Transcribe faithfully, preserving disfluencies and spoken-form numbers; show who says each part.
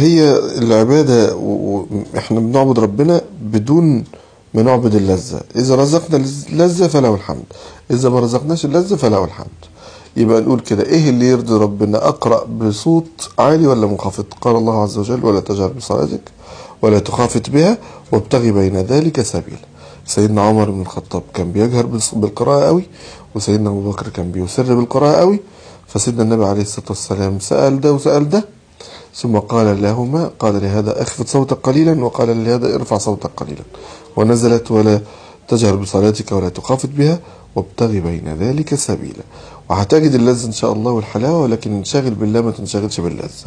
Speaker 1: هي العبادة واحنا بنعبد ربنا بدون ما نعبد اللذة. اذا رزقنا اللذة فله الحمد، اذا ما رزقناش اللذة فله الحمد. يبقى نقول كده ايه اللي يرضي ربنا؟ اقرأ بصوت عالي ولا منخفض؟ قال الله عز وجل: ولا تجهر بصلاتك ولا تخافت بها وابتغي بين ذلك سبيلا. سيدنا عمر بن الخطاب كان بيجهر بالقراءة قوي، وسيدنا ابو بكر كان بيسر بالقراءة قوي. فسيدنا النبي عليه الصلاة والسلام سأل ده وسأل ده، ثم قال لهما، قال لهذا اخفض صوتك قليلا، وقال لهذا ارفع صوتك قليلا، ونزلت: ولا تجهر بصلاتك ولا تخافت بها وابتغي بين ذلك سبيلا. وهتجد اللذة ان شاء الله والحلاوة، ولكن انشغل بالله ما تنشغلش باللذة.